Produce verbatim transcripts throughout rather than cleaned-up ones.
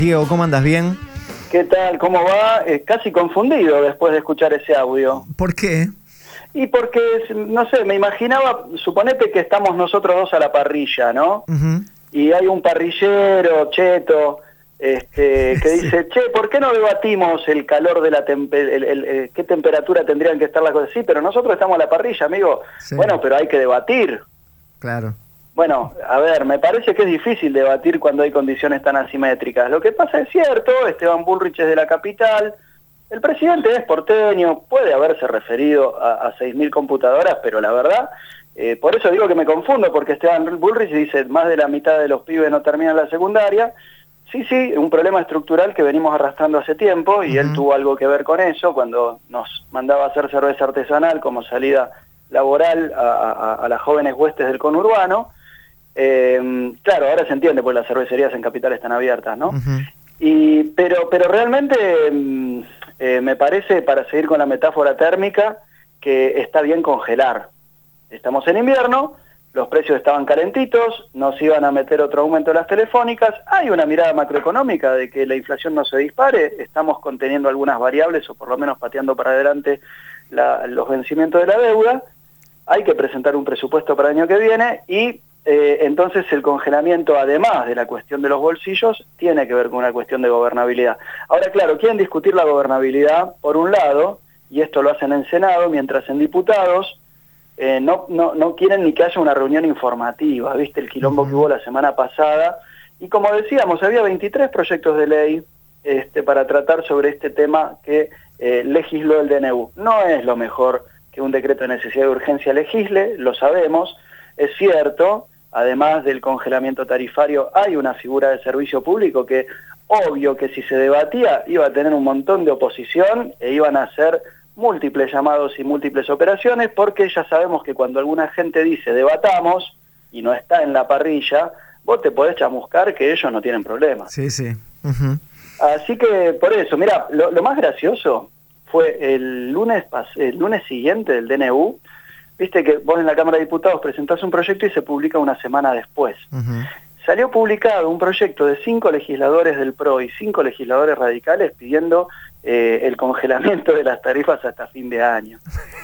Diego, ¿cómo andas? ¿Bien? ¿Qué tal? ¿Cómo va? Eh, casi confundido después de escuchar ese audio. ¿Por qué? Y porque, no sé, me imaginaba, suponete que estamos nosotros dos a la parrilla, ¿no? Uh-huh. Y hay un parrillero, cheto, este, que Sí. dice, che, ¿por qué no debatimos el calor de la temperatura, el, el, el, qué temperatura tendrían que estar las cosas? Sí, pero nosotros estamos a la parrilla, amigo. Sí. Bueno, pero hay que debatir. Claro. Bueno, a ver, me parece que es difícil debatir cuando hay condiciones tan asimétricas. Lo que pasa es cierto, Esteban Bullrich es de la capital, el presidente es porteño, puede haberse referido a, a seis mil computadoras, pero la verdad, eh, por eso digo que me confundo, porque Esteban Bullrich dice más de la mitad de los pibes no terminan la secundaria. Sí, sí, un problema estructural que venimos arrastrando hace tiempo, y uh-huh. él tuvo algo que ver con eso cuando nos mandaba a hacer cerveza artesanal como salida laboral a, a, a las jóvenes huestes del conurbano. Eh, claro, ahora se entiende, porque las cervecerías en Capital están abiertas, ¿no? Uh-huh. Y, pero, pero realmente eh, me parece, para seguir con la metáfora térmica, que está bien congelar. Estamos en invierno, los precios estaban calentitos, nos iban a meter otro aumento de las telefónicas, hay una mirada macroeconómica de que la inflación no se dispare, estamos conteniendo algunas variables o por lo menos pateando para adelante la, los vencimientos de la deuda, hay que presentar un presupuesto para el año que viene y Eh, entonces el congelamiento, además de la cuestión de los bolsillos, tiene que ver con una cuestión de gobernabilidad. Ahora, claro, quieren discutir la gobernabilidad por un lado, y esto lo hacen en Senado, mientras en diputados eh, no, no, no quieren ni que haya una reunión informativa, ¿viste? El quilombo uh-huh. que hubo la semana pasada, y como decíamos, había veintitrés proyectos de ley este, para tratar sobre este tema que eh, legisló el D N U. No es lo mejor que un decreto de necesidad de urgencia legisle, lo sabemos, es cierto. Además del congelamiento tarifario, hay una figura de servicio público que, obvio que si se debatía, iba a tener un montón de oposición e iban a hacer múltiples llamados y múltiples operaciones, porque ya sabemos que cuando alguna gente dice debatamos y no está en la parrilla, vos te podés chamuscar que ellos no tienen problema. Sí, sí. Uh-huh. Así que por eso, mirá, lo, lo más gracioso fue el lunes, el lunes siguiente del D N U. Viste que vos en la Cámara de Diputados presentás un proyecto y se publica una semana después. Uh-huh. Salió publicado un proyecto de cinco legisladores del P R O y cinco legisladores radicales pidiendo eh, el congelamiento de las tarifas hasta fin de año.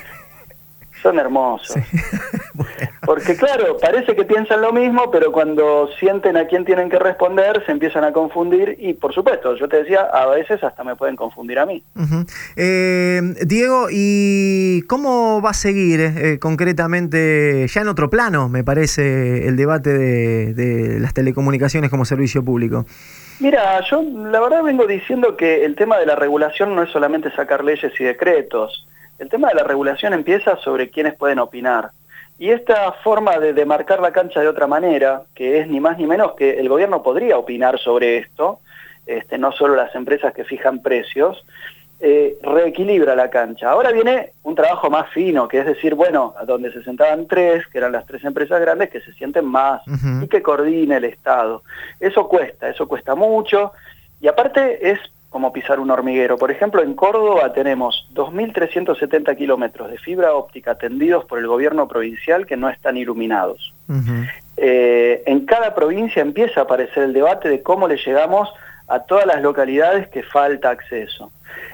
Son hermosos. Sí. Bueno. Porque claro, parece que piensan lo mismo, pero cuando sienten a quién tienen que responder, se empiezan a confundir y, por supuesto, yo te decía, a veces hasta me pueden confundir a mí. Uh-huh. eh, Diego, ¿y cómo va a seguir eh, concretamente, ya en otro plano, me parece, el debate de, de las telecomunicaciones como servicio público? Mira, yo la verdad vengo diciendo que el tema de la regulación no es solamente sacar leyes y decretos. El tema de la regulación empieza sobre quiénes pueden opinar. Y esta forma de demarcar la cancha de otra manera, que es ni más ni menos que el gobierno podría opinar sobre esto, este, no solo las empresas que fijan precios, eh, reequilibra la cancha. Ahora viene un trabajo más fino, que es decir, bueno, a donde se sentaban tres, que eran las tres empresas grandes, que se sienten más uh-huh. y que coordine el Estado. Eso cuesta, eso cuesta mucho, y aparte es como pisar un hormiguero. Por ejemplo, en Córdoba tenemos dos mil trescientos setenta kilómetros de fibra óptica tendidos por el gobierno provincial que no están iluminados. Uh-huh. Eh, en cada provincia empieza a aparecer el debate de cómo le llegamos a todas las localidades que falta acceso.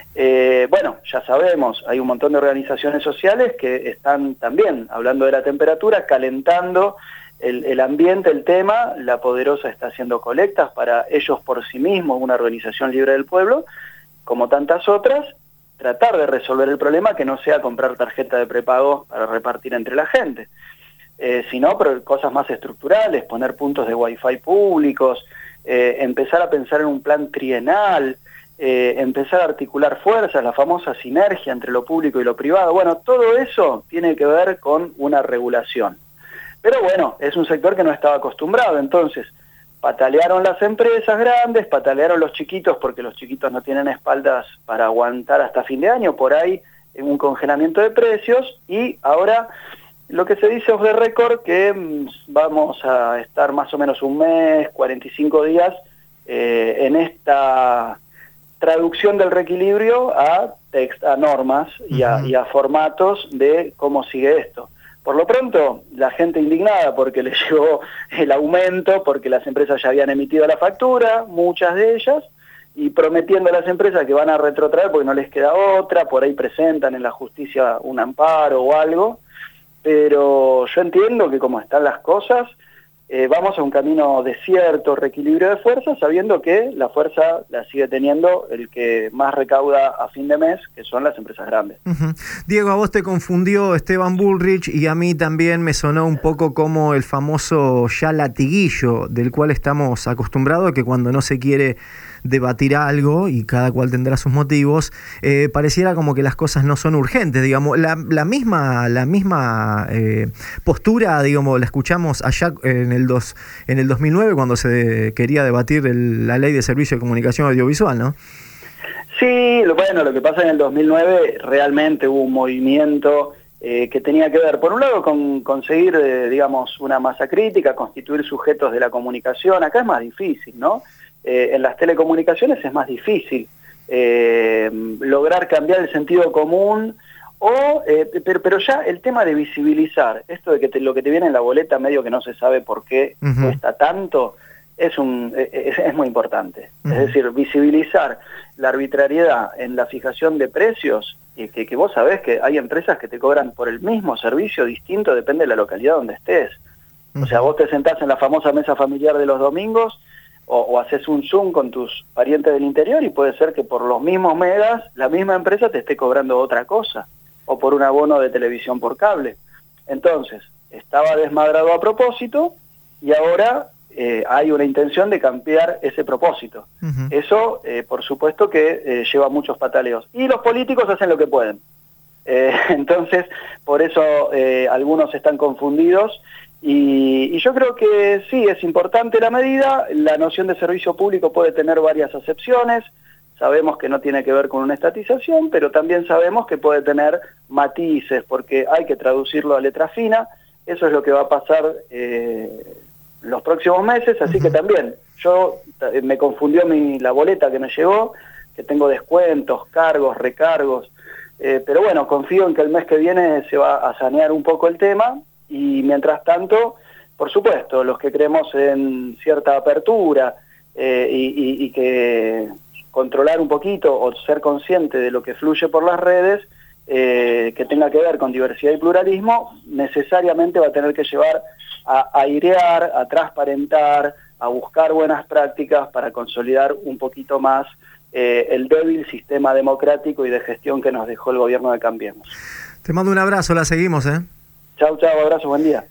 Eh, bueno, ya sabemos, hay un montón de organizaciones sociales que están también hablando de la temperatura, calentando El, el ambiente, el tema. La Poderosa está haciendo colectas para ellos por sí mismos, una organización libre del pueblo, como tantas otras, tratar de resolver el problema, que no sea comprar tarjeta de prepago para repartir entre la gente, eh, sino pero cosas más estructurales, poner puntos de wifi públicos, eh, empezar a pensar en un plan trienal, eh, empezar a articular fuerzas, la famosa sinergia entre lo público y lo privado. Bueno, todo eso tiene que ver con una regulación. Pero bueno, es un sector que no estaba acostumbrado, entonces patalearon las empresas grandes, patalearon los chiquitos porque los chiquitos no tienen espaldas para aguantar hasta fin de año, por ahí en un congelamiento de precios, y ahora lo que se dice off the record que mmm, vamos a estar más o menos un mes, cuarenta y cinco días eh, en esta traducción del reequilibrio a, text, a normas y a, uh-huh. y a formatos de cómo sigue esto. Por lo pronto, la gente indignada porque le llegó el aumento, porque las empresas ya habían emitido la factura, muchas de ellas, y prometiendo a las empresas que van a retrotraer porque no les queda otra, por ahí presentan en la justicia un amparo o algo, pero yo entiendo que como están las cosas, eh, vamos a un camino de cierto reequilibrio de fuerzas, sabiendo que la fuerza la sigue teniendo el que más recauda a fin de mes, que son las empresas grandes. Uh-huh. Diego, a vos te confundió Esteban Bullrich y a mí también me sonó un poco como el famoso ya latiguillo del cual estamos acostumbrados, que cuando no se quiere debatir algo, y cada cual tendrá sus motivos, eh, pareciera como que las cosas no son urgentes, digamos. La, la misma, la misma eh, postura, digamos, la escuchamos allá en el, dos, en el dos mil nueve cuando se quería debatir el, la ley de servicio de comunicación audiovisual, ¿no? Sí, bueno, lo que pasa en el dos mil nueve realmente hubo un movimiento eh, que tenía que ver, por un lado, con conseguir, eh, digamos, una masa crítica, constituir sujetos de la comunicación. Acá es más difícil, ¿no? Eh, en las telecomunicaciones es más difícil eh, lograr cambiar el sentido común, o, eh, pero, pero ya el tema de visibilizar, esto de que te, lo que te viene en la boleta medio que no se sabe por qué uh-huh. cuesta tanto, es, un, es, es muy importante. Uh-huh. Es decir, visibilizar la arbitrariedad en la fijación de precios, y que, que vos sabés que hay empresas que te cobran por el mismo servicio distinto, depende de la localidad donde estés. Uh-huh. O sea, vos te sentás en la famosa mesa familiar de los domingos, O, o haces un Zoom con tus parientes del interior y puede ser que por los mismos megas la misma empresa te esté cobrando otra cosa, o por un abono de televisión por cable. Entonces, estaba desmadrado a propósito y ahora eh, hay una intención de cambiar ese propósito. Uh-huh. Eso, eh, por supuesto que eh, lleva muchos pataleos. Y los políticos hacen lo que pueden. Eh, entonces, por eso eh, algunos están confundidos. Y, y yo creo que sí, es importante la medida. La noción de servicio público puede tener varias acepciones. Sabemos que no tiene que ver con una estatización, pero también sabemos que puede tener matices, porque hay que traducirlo a letra fina. Eso es lo que va a pasar eh, los próximos meses, así uh-huh. que también, yo eh, me confundió mi, la boleta que me llegó, que tengo descuentos, cargos, recargos, eh, pero bueno, confío en que el mes que viene se va a sanear un poco el tema. Y mientras tanto, por supuesto, los que creemos en cierta apertura eh, y, y, y que controlar un poquito o ser consciente de lo que fluye por las redes, eh, que tenga que ver con diversidad y pluralismo, necesariamente va a tener que llevar a airear, a transparentar, a buscar buenas prácticas para consolidar un poquito más eh, el débil sistema democrático y de gestión que nos dejó el gobierno de Cambiemos. Te mando un abrazo, la seguimos, ¿eh? Chau, chau, abrazo, buen día.